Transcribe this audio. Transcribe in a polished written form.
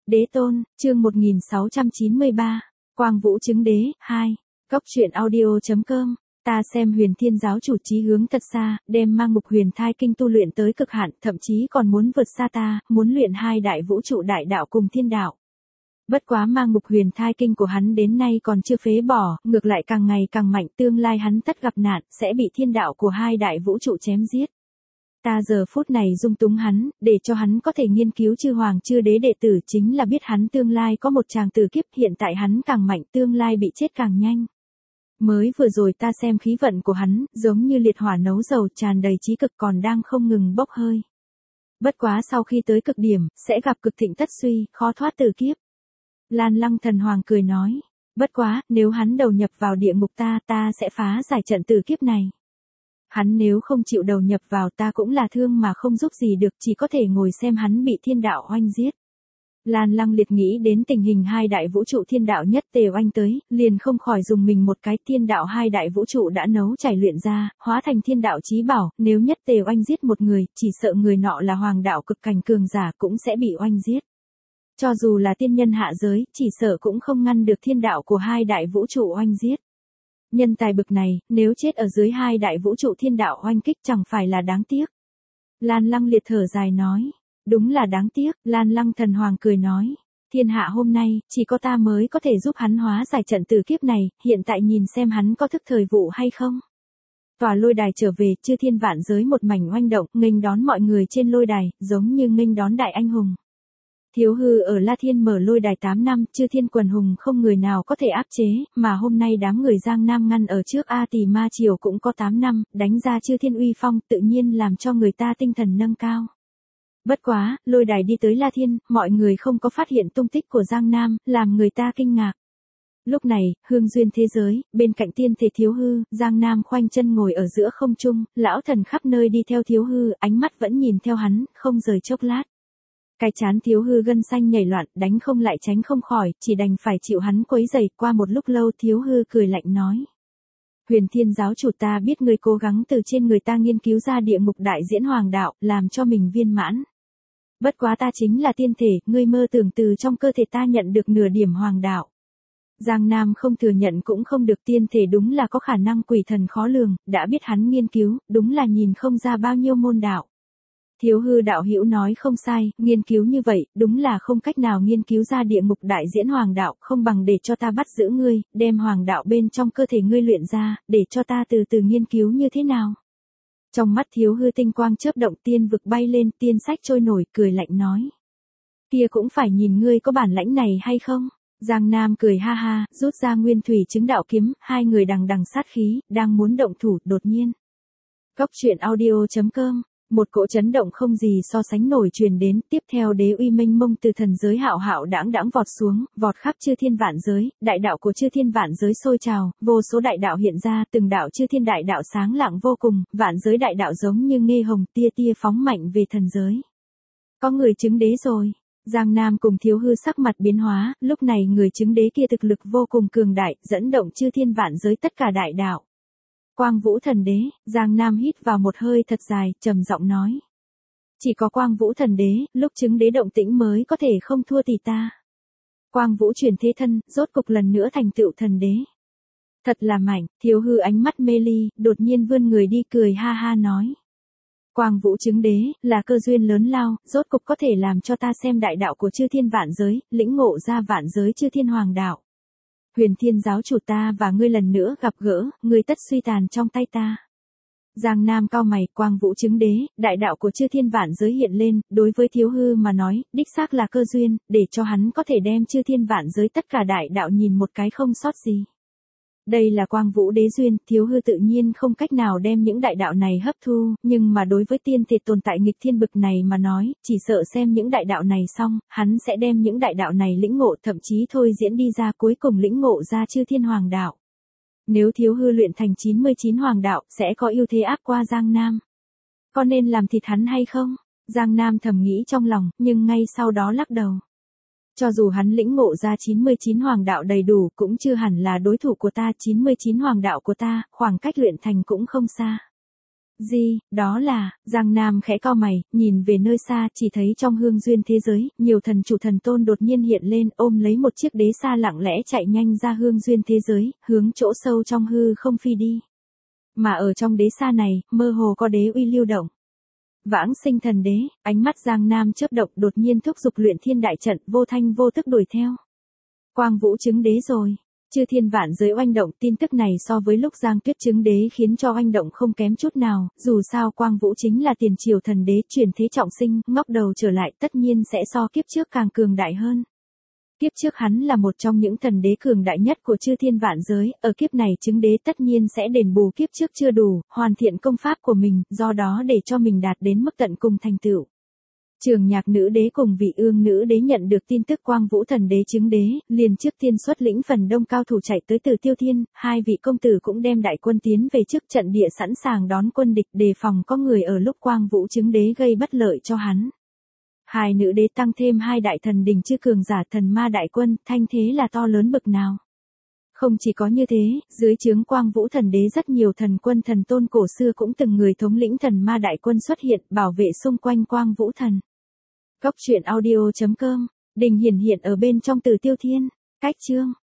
Đế tôn, chương 1693, Quang Vũ chứng đế, 2, Cốc truyện audio.com, ta xem Huyền Thiên giáo chủ chí hướng thật xa, đem mang Ngục Huyền Thai kinh tu luyện tới cực hạn, thậm chí còn muốn vượt xa ta, muốn luyện hai đại vũ trụ đại đạo cùng thiên đạo. Bất quá mang Ngục Huyền Thai kinh của hắn đến nay còn chưa phế bỏ, ngược lại càng ngày càng mạnh, tương lai hắn tất gặp nạn, sẽ bị thiên đạo của hai đại vũ trụ chém giết. Ta giờ phút này dung túng hắn, để cho hắn có thể nghiên cứu chư hoàng chư đế đệ tử, chính là biết hắn tương lai có một tràng tử kiếp, hiện tại hắn càng mạnh, tương lai bị chết càng nhanh. Mới vừa rồi ta xem khí vận của hắn, giống như liệt hỏa nấu dầu, tràn đầy chí cực, còn đang không ngừng bốc hơi. Bất quá sau khi tới cực điểm, sẽ gặp cực thịnh tất suy, khó thoát tử kiếp. Lan Lăng Thần Hoàng cười nói, bất quá, nếu hắn đầu nhập vào địa ngục ta sẽ phá giải trận tử kiếp này. Hắn nếu không chịu đầu nhập vào, ta cũng là thương mà không giúp gì được, chỉ có thể ngồi xem hắn bị thiên đạo oanh giết. Lan Lăng Liệt nghĩ đến tình hình hai đại vũ trụ thiên đạo nhất tề oanh tới, liền không khỏi dùng mình một cái, thiên đạo hai đại vũ trụ đã nấu chảy luyện ra, hóa thành thiên đạo chí bảo, nếu nhất tề oanh giết một người, chỉ sợ người nọ là hoàng đạo cực cảnh cường giả cũng sẽ bị oanh giết. Cho dù là tiên nhân hạ giới, chỉ sợ cũng không ngăn được thiên đạo của hai đại vũ trụ oanh giết. Nhân tài bực này, nếu chết ở dưới hai đại vũ trụ thiên đạo oanh kích chẳng phải là đáng tiếc. Lan Lăng Liệt thở dài nói, đúng là đáng tiếc. Lan Lăng Thần Hoàng cười nói, thiên hạ hôm nay, chỉ có ta mới có thể giúp hắn hóa giải trận tử kiếp này, hiện tại nhìn xem hắn có thức thời vụ hay không. Tòa lôi đài trở về, chư thiên vạn giới một mảnh oanh động, nghênh đón mọi người trên lôi đài, giống như nghênh đón đại anh hùng. Thiếu Hư ở La Thiên mở lôi đài 8 năm, chư thiên quần hùng không người nào có thể áp chế, mà hôm nay đám người Giang Nam ngăn ở trước A Tỳ Ma Triều cũng có 8 năm, đánh ra chư thiên uy phong, tự nhiên làm cho người ta tinh thần nâng cao. Bất quá, lôi đài đi tới La Thiên, mọi người không có phát hiện tung tích của Giang Nam, làm người ta kinh ngạc. Lúc này, hương duyên thế giới, bên cạnh tiên thể Thiếu Hư, Giang Nam khoanh chân ngồi ở giữa không trung, lão thần khắp nơi đi theo Thiếu Hư, ánh mắt vẫn nhìn theo hắn, không rời chốc lát. Cái chán Thiếu Hư gân xanh nhảy loạn, đánh không lại tránh không khỏi, chỉ đành phải chịu hắn quấy rầy. Qua một lúc lâu Thiếu Hư cười lạnh nói, Huyền Thiên giáo chủ, ta biết ngươi cố gắng từ trên người ta nghiên cứu ra địa ngục đại diễn hoàng đạo, làm cho mình viên mãn. Bất quá ta chính là tiên thể, ngươi mơ tưởng từ trong cơ thể ta nhận được nửa điểm hoàng đạo. Giang Nam không thừa nhận cũng không được, tiên thể đúng là có khả năng quỷ thần khó lường, đã biết hắn nghiên cứu, đúng là nhìn không ra bao nhiêu môn đạo. Thiếu Hư đạo hữu nói không sai, nghiên cứu như vậy, đúng là không cách nào nghiên cứu ra địa ngục đại diễn hoàng đạo, không bằng để cho ta bắt giữ ngươi, đem hoàng đạo bên trong cơ thể ngươi luyện ra, để cho ta từ từ nghiên cứu như thế nào. Trong mắt Thiếu Hư tinh quang chớp động, tiên vực bay lên, tiên sách trôi nổi, cười lạnh nói, kia cũng phải nhìn ngươi có bản lãnh này hay không. Giang Nam cười ha ha, rút ra nguyên thủy chứng đạo kiếm, hai người đằng đằng sát khí, đang muốn động thủ, đột nhiên. Cốc truyện audio.com, một cỗ chấn động không gì so sánh nổi truyền đến, tiếp theo đế uy mênh mông từ thần giới hạo hạo đãng đãng vọt xuống, vọt khắp chư thiên vạn giới, đại đạo của chư thiên vạn giới sôi trào, vô số đại đạo hiện ra, từng đạo chư thiên đại đạo sáng lạng vô cùng, vạn giới đại đạo giống như nghê hồng, tia tia phóng mạnh về thần giới. Có người chứng đế rồi. Giang Nam cùng Thiếu Hư sắc mặt biến hóa, lúc này người chứng đế kia thực lực vô cùng cường đại, dẫn động chư thiên vạn giới tất cả đại đạo. Quang Vũ Thần Đế. Giang Nam hít vào một hơi thật dài, trầm giọng nói, chỉ có Quang Vũ Thần Đế, lúc chứng đế động tĩnh mới có thể không thua tỷ ta. Quang Vũ chuyển thế thân, rốt cục lần nữa thành tựu thần đế. Thật là mạnh. Thiếu Hư ánh mắt mê ly, đột nhiên vươn người đi, cười ha ha nói, Quang Vũ chứng đế, là cơ duyên lớn lao, rốt cục có thể làm cho ta xem đại đạo của chư thiên vạn giới, lĩnh ngộ ra vạn giới chư thiên hoàng đạo. Huyền Thiên giáo chủ, ta và ngươi lần nữa gặp gỡ, ngươi tất suy tàn trong tay ta. Giang Nam cao mày, Quang Vũ chứng đế, đại đạo của chư thiên vạn giới hiện lên, đối với Thiếu Hư mà nói, đích xác là cơ duyên, để cho hắn có thể đem chư thiên vạn giới tất cả đại đạo nhìn một cái không sót gì. Đây là Quang Vũ đế duyên, Thiếu Hư tự nhiên không cách nào đem những đại đạo này hấp thu, nhưng mà đối với tiên thể tồn tại nghịch thiên bực này mà nói, chỉ sợ xem những đại đạo này xong, hắn sẽ đem những đại đạo này lĩnh ngộ, thậm chí thôi diễn đi ra, cuối cùng lĩnh ngộ ra chư thiên hoàng đạo. Nếu Thiếu Hư luyện thành 99 hoàng đạo, sẽ có ưu thế áp qua Giang Nam. Có nên làm thịt hắn hay không? Giang Nam thầm nghĩ trong lòng, nhưng ngay sau đó lắc đầu. Cho dù hắn lĩnh ngộ ra 99 hoàng đạo đầy đủ, cũng chưa hẳn là đối thủ của ta, 99 hoàng đạo của ta, khoảng cách luyện thành cũng không xa. Gì, đó là, Giang Nam khẽ cau mày, nhìn về nơi xa, chỉ thấy trong hương duyên thế giới, nhiều thần chủ thần tôn đột nhiên hiện lên, ôm lấy một chiếc đế sa lặng lẽ chạy nhanh ra hương duyên thế giới, hướng chỗ sâu trong hư không phi đi. Mà ở trong đế sa này, mơ hồ có đế uy lưu động. Vãng sinh thần đế, ánh mắt Giang Nam chớp động đột nhiên thúc giục luyện thiên đại trận, vô thanh vô tức đuổi theo. Quang Vũ chứng đế rồi. Chư thiên vạn giới oanh động, tin tức này so với lúc Giang Tuyết chứng đế khiến cho oanh động không kém chút nào, dù sao Quang Vũ chính là tiền triều thần đế truyền thế trọng sinh, ngóc đầu trở lại tất nhiên sẽ so kiếp trước càng cường đại hơn. Kiếp trước hắn là một trong những thần đế cường đại nhất của chư thiên vạn giới, ở kiếp này chứng đế tất nhiên sẽ đền bù kiếp trước chưa đủ, hoàn thiện công pháp của mình, do đó để cho mình đạt đến mức tận cùng thành tựu. Trường Nhạc nữ đế cùng Vị Ương nữ đế nhận được tin tức Quang Vũ thần đế chứng đế, liền trước tiên xuất lĩnh phần đông cao thủ chạy tới Từ Tiêu Thiên, hai vị công tử cũng đem đại quân tiến về trước trận địa sẵn sàng đón quân địch, đề phòng có người ở lúc Quang Vũ chứng đế gây bất lợi cho hắn. Hai nữ đế tăng thêm hai đại thần đình chư cường giả thần ma đại quân, thanh thế là to lớn bực nào. Không chỉ có như thế, dưới trướng Quang Vũ thần đế rất nhiều thần quân thần tôn cổ xưa cũng từng người thống lĩnh thần ma đại quân xuất hiện, bảo vệ xung quanh Quang Vũ thần. Cốc truyện audio.com, Đình hiển hiện ở bên trong Từ Tiêu Thiên. Cách chương